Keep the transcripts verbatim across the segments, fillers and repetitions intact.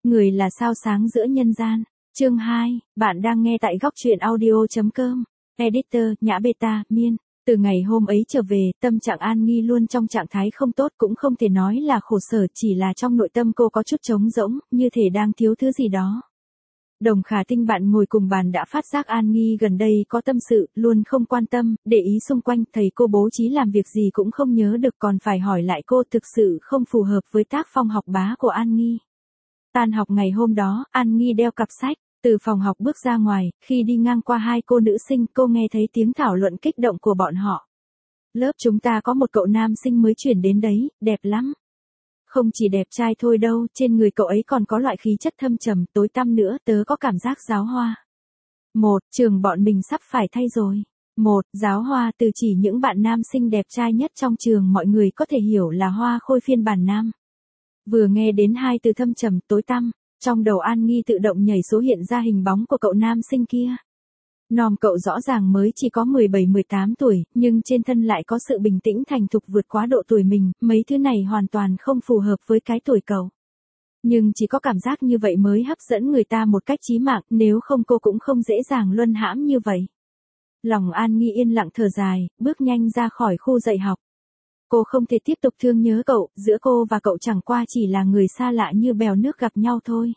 Người là sao sáng giữa nhân gian. Chương hai, bạn đang nghe tại góc truyện audio chấm com. Editor, Nhã Beta, Miên. Từ ngày hôm ấy trở về, tâm trạng An Nghi luôn trong trạng thái không tốt, cũng không thể nói là khổ sở, chỉ là trong nội tâm cô có chút trống rỗng, như thể đang thiếu thứ gì đó. Đồng Khả Tinh bạn ngồi cùng bàn đã phát giác An Nghi gần đây có tâm sự, luôn không quan tâm, để ý xung quanh, thầy cô bố trí làm việc gì cũng không nhớ được, còn phải hỏi lại cô, thực sự không phù hợp với tác phong học bá của An Nghi. Tan học ngày hôm đó, An Nghi đeo cặp sách, từ phòng học bước ra ngoài, khi đi ngang qua hai cô nữ sinh, cô nghe thấy tiếng thảo luận kích động của bọn họ. Lớp chúng ta có một cậu nam sinh mới chuyển đến đấy, đẹp lắm. Không chỉ đẹp trai thôi đâu, trên người cậu ấy còn có loại khí chất thâm trầm, tối tăm nữa, tớ có cảm giác giáo hoa. Một, trường bọn mình sắp phải thay rồi. Một, giáo hoa từ chỉ những bạn nam sinh đẹp trai nhất trong trường, mọi người có thể hiểu là hoa khôi phiên bản nam. Vừa nghe đến hai từ thâm trầm, tối tăm, trong đầu An Nghi tự động nhảy số hiện ra hình bóng của cậu nam sinh kia. Nòm cậu rõ ràng mới chỉ có mười bảy mười tám tuổi, nhưng trên thân lại có sự bình tĩnh thành thục vượt quá độ tuổi mình, mấy thứ này hoàn toàn không phù hợp với cái tuổi cậu. Nhưng chỉ có cảm giác như vậy mới hấp dẫn người ta một cách chí mạng, nếu không cô cũng không dễ dàng luân hãm như vậy. Lòng An Nghi yên lặng thở dài, bước nhanh ra khỏi khu dạy học. Cô không thể tiếp tục thương nhớ cậu, giữa cô và cậu chẳng qua chỉ là người xa lạ như bèo nước gặp nhau thôi.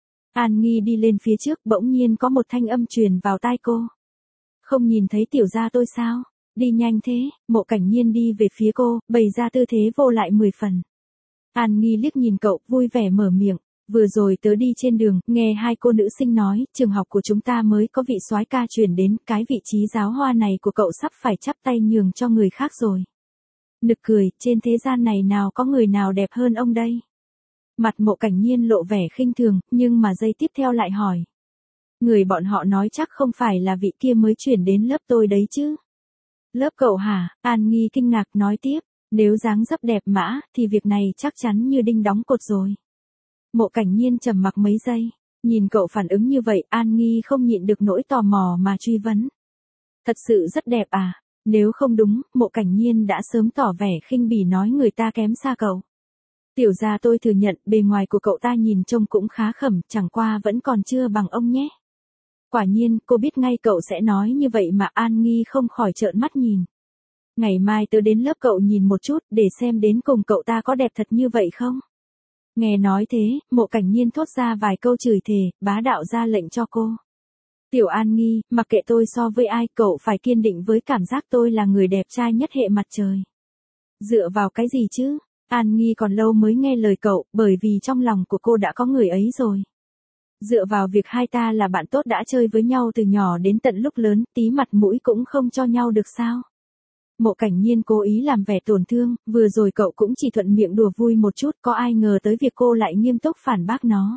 An Nghi đi lên phía trước, bỗng nhiên có một thanh âm truyền vào tai cô. Không nhìn thấy tiểu gia tôi sao? Đi nhanh thế. Mộ Cảnh Nhiên đi về phía cô, bày ra tư thế vô lại mười phần. An Nghi liếc nhìn cậu, vui vẻ mở miệng. Vừa rồi tớ đi trên đường, nghe hai cô nữ sinh nói, trường học của chúng ta mới có vị soái ca chuyển đến, cái vị trí giáo hoa này của cậu sắp phải chắp tay nhường cho người khác rồi. Nực cười, trên thế gian này nào có người nào đẹp hơn ông đây? Mặt Mộ Cảnh Nhiên lộ vẻ khinh thường, nhưng mà giây tiếp theo lại hỏi. Người bọn họ nói chắc không phải là vị kia mới chuyển đến lớp tôi đấy chứ? Lớp cậu hả? An Nghi kinh ngạc nói tiếp, nếu dáng dấp đẹp mã, thì việc này chắc chắn như đinh đóng cột rồi. Mộ Cảnh Nhiên trầm mặc mấy giây, nhìn cậu phản ứng như vậy, An Nghi không nhịn được nỗi tò mò mà truy vấn. Thật sự rất đẹp à? Nếu không đúng, Mộ Cảnh Nhiên đã sớm tỏ vẻ khinh bỉ nói người ta kém xa cậu. Tiểu gia tôi thừa nhận, bề ngoài của cậu ta nhìn trông cũng khá khẩm, chẳng qua vẫn còn chưa bằng ông nhé. Quả nhiên, cô biết ngay cậu sẽ nói như vậy mà An Nghi không khỏi trợn mắt nhìn. Ngày mai tớ đến lớp cậu nhìn một chút, để xem đến cùng cậu ta có đẹp thật như vậy không? Nghe nói thế, Mộ Cảnh Nhiên thốt ra vài câu chửi thề, bá đạo ra lệnh cho cô. Tiểu An Nghi, mặc kệ tôi so với ai, cậu phải kiên định với cảm giác tôi là người đẹp trai nhất hệ mặt trời. Dựa vào cái gì chứ? An Nghi còn lâu mới nghe lời cậu, bởi vì trong lòng của cô đã có người ấy rồi. Dựa vào việc hai ta là bạn tốt đã chơi với nhau từ nhỏ đến tận lúc lớn, tí mặt mũi cũng không cho nhau được sao? Mộ Cảnh Nhiên cố ý làm vẻ tổn thương, vừa rồi cậu cũng chỉ thuận miệng đùa vui một chút, có ai ngờ tới việc cô lại nghiêm túc phản bác nó.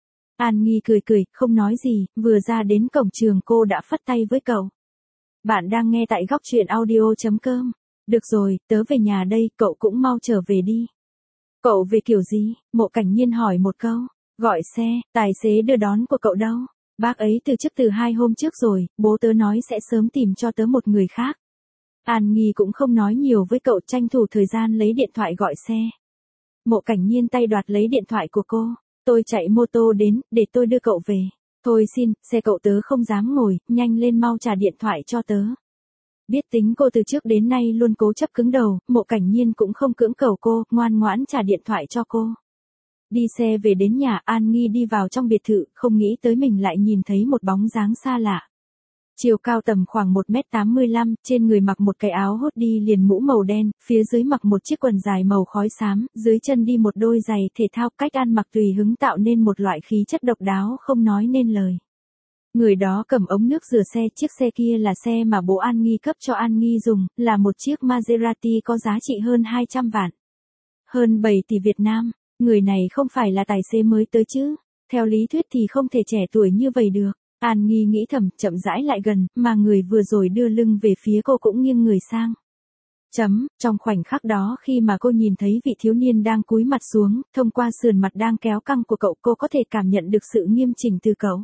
An Nghi cười cười, không nói gì, vừa ra đến cổng trường cô đã phất tay với cậu. Bạn đang nghe tại góc truyện audio chấm com. Được rồi, tớ về nhà đây, cậu cũng mau trở về đi. Cậu về kiểu gì? Mộ Cảnh Nhiên hỏi một câu. Gọi xe, tài xế đưa đón của cậu đâu? Bác ấy từ chức từ hai hôm trước rồi, bố tớ nói sẽ sớm tìm cho tớ một người khác. An Nghi cũng không nói nhiều với cậu, tranh thủ thời gian lấy điện thoại gọi xe. Mộ Cảnh Nhiên tay đoạt lấy điện thoại của cô. Tôi chạy mô tô đến, để tôi đưa cậu về. Thôi xin, xe cậu tớ không dám ngồi, nhanh lên mau trả điện thoại cho tớ. Biết tính cô từ trước đến nay luôn cố chấp cứng đầu, Mộ Cảnh Nhiên cũng không cưỡng cầu cô, ngoan ngoãn trả điện thoại cho cô. Đi xe về đến nhà, An Nghi đi vào trong biệt thự, không nghĩ tới mình lại nhìn thấy một bóng dáng xa lạ. Chiều cao tầm khoảng một mét tám mươi lăm, trên người mặc một cái áo hoodie liền mũ màu đen, phía dưới mặc một chiếc quần dài màu khói xám, dưới chân đi một đôi giày thể thao, cách ăn mặc tùy hứng tạo nên một loại khí chất độc đáo không nói nên lời. Người đó cầm ống nước rửa xe, chiếc xe kia là xe mà bố An Nghi cấp cho An Nghi dùng, là một chiếc Maserati có giá trị hơn hai trăm vạn. Hơn bảy tỷ Việt Nam, người này không phải là tài xế mới tới chứ, theo lý thuyết thì không thể trẻ tuổi như vậy được. An Nghi nghĩ thầm, chậm rãi lại gần, mà người vừa rồi đưa lưng về phía cô cũng nghiêng người sang. Chấm, trong khoảnh khắc đó khi mà cô nhìn thấy vị thiếu niên đang cúi mặt xuống, thông qua sườn mặt đang kéo căng của cậu, cô có thể cảm nhận được sự nghiêm chỉnh từ cậu.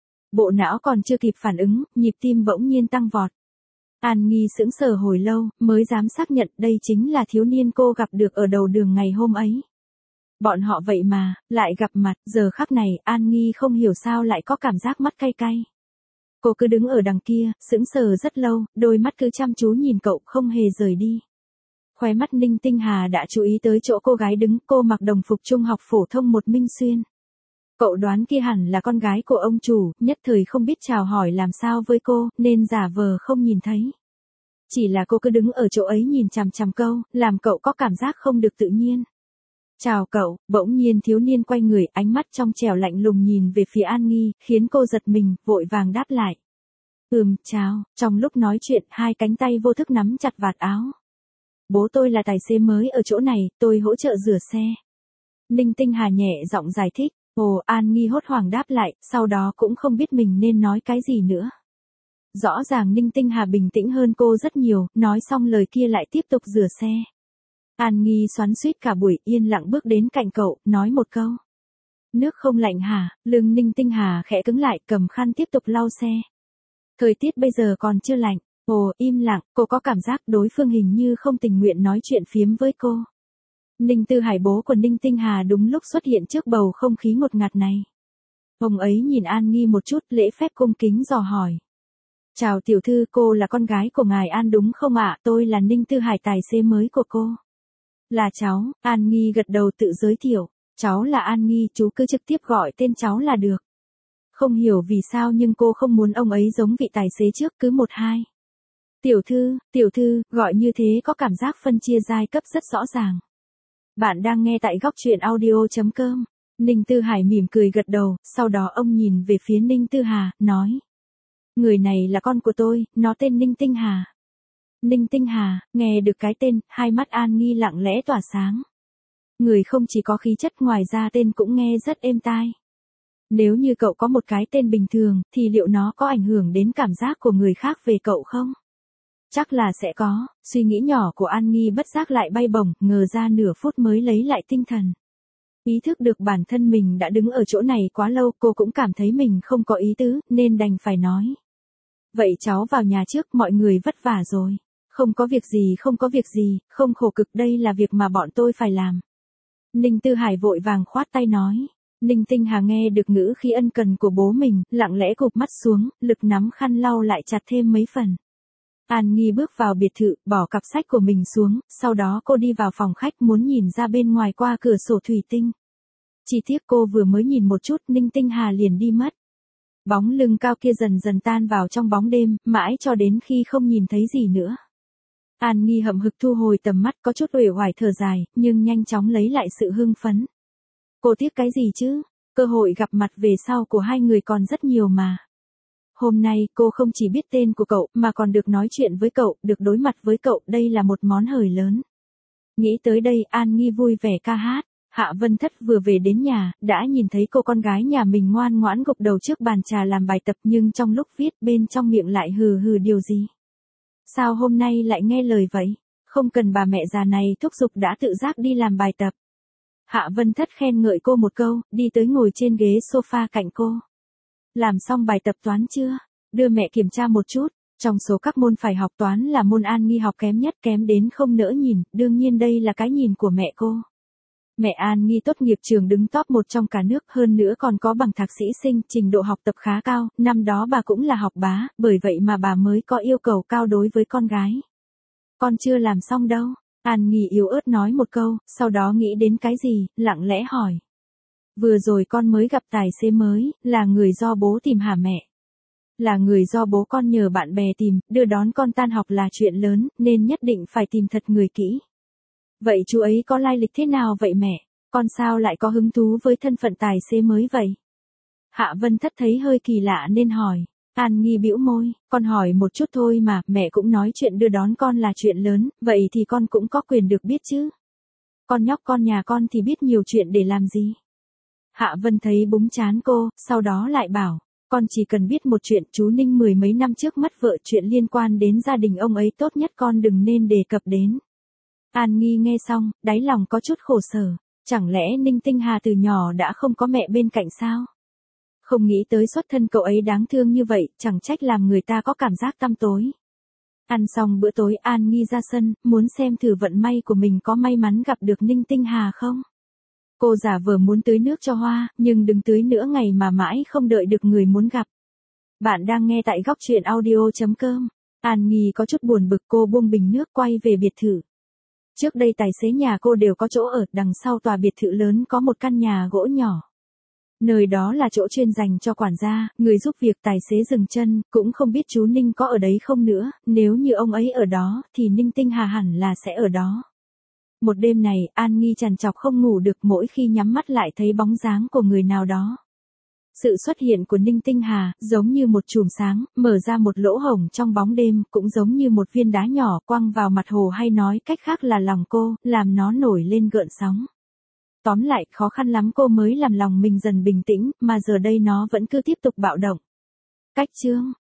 Bộ não còn chưa kịp phản ứng, nhịp tim bỗng nhiên tăng vọt. An Nghi sững sờ hồi lâu, mới dám xác nhận đây chính là thiếu niên cô gặp được ở đầu đường ngày hôm ấy. Bọn họ vậy mà, lại gặp mặt, giờ khắc này, An Nghi không hiểu sao lại có cảm giác mắt cay cay. Cô cứ đứng ở đằng kia, sững sờ rất lâu, đôi mắt cứ chăm chú nhìn cậu không hề rời đi. Khóe mắt Ninh Tinh Hà đã chú ý tới chỗ cô gái đứng, cô mặc đồng phục trung học phổ thông một Minh Xuyên. Cậu đoán kia hẳn là con gái của ông chủ, nhất thời không biết chào hỏi làm sao với cô, nên giả vờ không nhìn thấy. Chỉ là cô cứ đứng ở chỗ ấy nhìn chằm chằm câu, làm cậu có cảm giác không được tự nhiên. Chào cậu, bỗng nhiên thiếu niên quay người, ánh mắt trong trẻo lạnh lùng nhìn về phía An Nghi, khiến cô giật mình, vội vàng đáp lại. Ừm, chào, trong lúc nói chuyện, hai cánh tay vô thức nắm chặt vạt áo. Bố tôi là tài xế mới ở chỗ này, tôi hỗ trợ rửa xe. Ninh Tinh Hà nhẹ giọng giải thích, ồ, An Nghi hốt hoảng đáp lại, sau đó cũng không biết mình nên nói cái gì nữa. Rõ ràng Ninh Tinh Hà bình tĩnh hơn cô rất nhiều, nói xong lời kia lại tiếp tục rửa xe. An Nghi xoắn xuýt cả buổi, yên lặng bước đến cạnh cậu, nói một câu. Nước không lạnh hả? Lưng Ninh Tinh Hà khẽ cứng lại, cầm khăn tiếp tục lau xe. Thời tiết bây giờ còn chưa lạnh. Ồ, im lặng, cô có cảm giác đối phương hình như không tình nguyện nói chuyện phiếm với cô. Ninh Tư Hải, bố của Ninh Tinh Hà, đúng lúc xuất hiện trước bầu không khí ngột ngạt này. Ông ấy nhìn An Nghi một chút, lễ phép cung kính dò hỏi. Chào tiểu thư, cô là con gái của ngài An đúng không ạ? Tôi là Ninh Tư Hải, tài xế mới của cô. Là cháu, An Nghi gật đầu tự giới thiệu. Cháu là An Nghi, chú cứ trực tiếp gọi tên cháu là được. Không hiểu vì sao nhưng cô không muốn ông ấy giống vị tài xế trước cứ một hai. Tiểu thư, tiểu thư, gọi như thế có cảm giác phân chia giai cấp rất rõ ràng. Bạn đang nghe tại góc truyện audio chấm com. Ninh Tư Hải mỉm cười gật đầu, sau đó ông nhìn về phía Ninh Tư Hà, nói. Người này là con của tôi, nó tên Ninh Tinh Hà. Ninh Tinh Hà, nghe được cái tên, hai mắt An Nghi lặng lẽ tỏa sáng. Người không chỉ có khí chất, ngoài ra tên cũng nghe rất êm tai. Nếu như cậu có một cái tên bình thường, thì liệu nó có ảnh hưởng đến cảm giác của người khác về cậu không? Chắc là sẽ có, suy nghĩ nhỏ của An Nghi bất giác lại bay bổng, ngờ ra nửa phút mới lấy lại tinh thần. Ý thức được bản thân mình đã đứng ở chỗ này quá lâu, cô cũng cảm thấy mình không có ý tứ, nên đành phải nói. Vậy cháu vào nhà trước, mọi người vất vả rồi. Không có việc gì, không có việc gì, không khổ cực, đây là việc mà bọn tôi phải làm. Ninh Tư Hải vội vàng khoát tay nói. Ninh Tinh Hà nghe được ngữ khí ân cần của bố mình, lặng lẽ cụp mắt xuống, lực nắm khăn lau lại chặt thêm mấy phần. An Nghi bước vào biệt thự, bỏ cặp sách của mình xuống, sau đó cô đi vào phòng khách muốn nhìn ra bên ngoài qua cửa sổ thủy tinh. Chỉ tiếc cô vừa mới nhìn một chút, Ninh Tinh Hà liền đi mất. Bóng lưng cao kia dần dần tan vào trong bóng đêm, mãi cho đến khi không nhìn thấy gì nữa. An Nghi hậm hực thu hồi tầm mắt, có chút uể oải thở dài, nhưng nhanh chóng lấy lại sự hưng phấn. Cô tiếc cái gì chứ? Cơ hội gặp mặt về sau của hai người còn rất nhiều mà. Hôm nay cô không chỉ biết tên của cậu mà còn được nói chuyện với cậu, được đối mặt với cậu, đây là một món hời lớn. Nghĩ tới đây An Nghi vui vẻ ca hát. Hạ Vân Thất vừa về đến nhà, đã nhìn thấy cô con gái nhà mình ngoan ngoãn gục đầu trước bàn trà làm bài tập, nhưng trong lúc viết bên trong miệng lại hừ hừ điều gì. Sao hôm nay lại nghe lời vậy? Không cần bà mẹ già này thúc giục đã tự giác đi làm bài tập. Hạ Vân Thất khen ngợi cô một câu, đi tới ngồi trên ghế sofa cạnh cô. Làm xong bài tập toán chưa? Đưa mẹ kiểm tra một chút. Trong số các môn phải học, toán là môn An Nghi học kém nhất, kém đến không nỡ nhìn, đương nhiên đây là cái nhìn của mẹ cô. Mẹ An Nghi tốt nghiệp trường đứng top một trong cả nước, hơn nữa còn có bằng thạc sĩ sinh, trình độ học tập khá cao, năm đó bà cũng là học bá, bởi vậy mà bà mới có yêu cầu cao đối với con gái. Con chưa làm xong đâu, An Nghi yếu ớt nói một câu, sau đó nghĩ đến cái gì, lặng lẽ hỏi. Vừa rồi con mới gặp tài xế mới, là người do bố tìm hả mẹ? Là người do bố con nhờ bạn bè tìm, đưa đón con tan học là chuyện lớn, nên nhất định phải tìm thật người kỹ. Vậy chú ấy có lai lịch thế nào vậy mẹ? Con sao lại có hứng thú với thân phận tài xế mới vậy? Hạ Vân Thất thấy hơi kỳ lạ nên hỏi. An Nghi bĩu môi, con hỏi một chút thôi mà, mẹ cũng nói chuyện đưa đón con là chuyện lớn, vậy thì con cũng có quyền được biết chứ. Con nhóc con nhà con thì biết nhiều chuyện để làm gì? Hạ Vân thấy búng chán cô, sau đó lại bảo, con chỉ cần biết một chuyện, chú Ninh mười mấy năm trước mất vợ, chuyện liên quan đến gia đình ông ấy tốt nhất con đừng nên đề cập đến. An Nghi nghe xong, đáy lòng có chút khổ sở, chẳng lẽ Ninh Tinh Hà từ nhỏ đã không có mẹ bên cạnh sao? Không nghĩ tới xuất thân cậu ấy đáng thương như vậy, chẳng trách làm người ta có cảm giác tăm tối. Ăn xong bữa tối An Nghi ra sân, muốn xem thử vận may của mình có may mắn gặp được Ninh Tinh Hà không? Cô giả vờ muốn tưới nước cho hoa, nhưng đừng tưới nữa ngày mà mãi không đợi được người muốn gặp. Bạn đang nghe tại góc truyện audio.com. An Nghi có chút buồn bực, cô buông bình nước quay về biệt thự. Trước đây tài xế nhà cô đều có chỗ ở, đằng sau tòa biệt thự lớn có một căn nhà gỗ nhỏ. Nơi đó là chỗ chuyên dành cho quản gia, người giúp việc. Tài xế dừng chân, cũng không biết chú Ninh có ở đấy không nữa, nếu như ông ấy ở đó, thì Ninh Tinh Hà hẳn là sẽ ở đó. Một đêm này, An Nghi trằn trọc không ngủ được, mỗi khi nhắm mắt lại thấy bóng dáng của người nào đó. Sự xuất hiện của Ninh Tinh Hà, giống như một chùm sáng, mở ra một lỗ hổng trong bóng đêm, cũng giống như một viên đá nhỏ quăng vào mặt hồ, hay nói cách khác là lòng cô, làm nó nổi lên gợn sóng. Tóm lại, khó khăn lắm cô mới làm lòng mình dần bình tĩnh, mà giờ đây nó vẫn cứ tiếp tục bạo động. Cách chương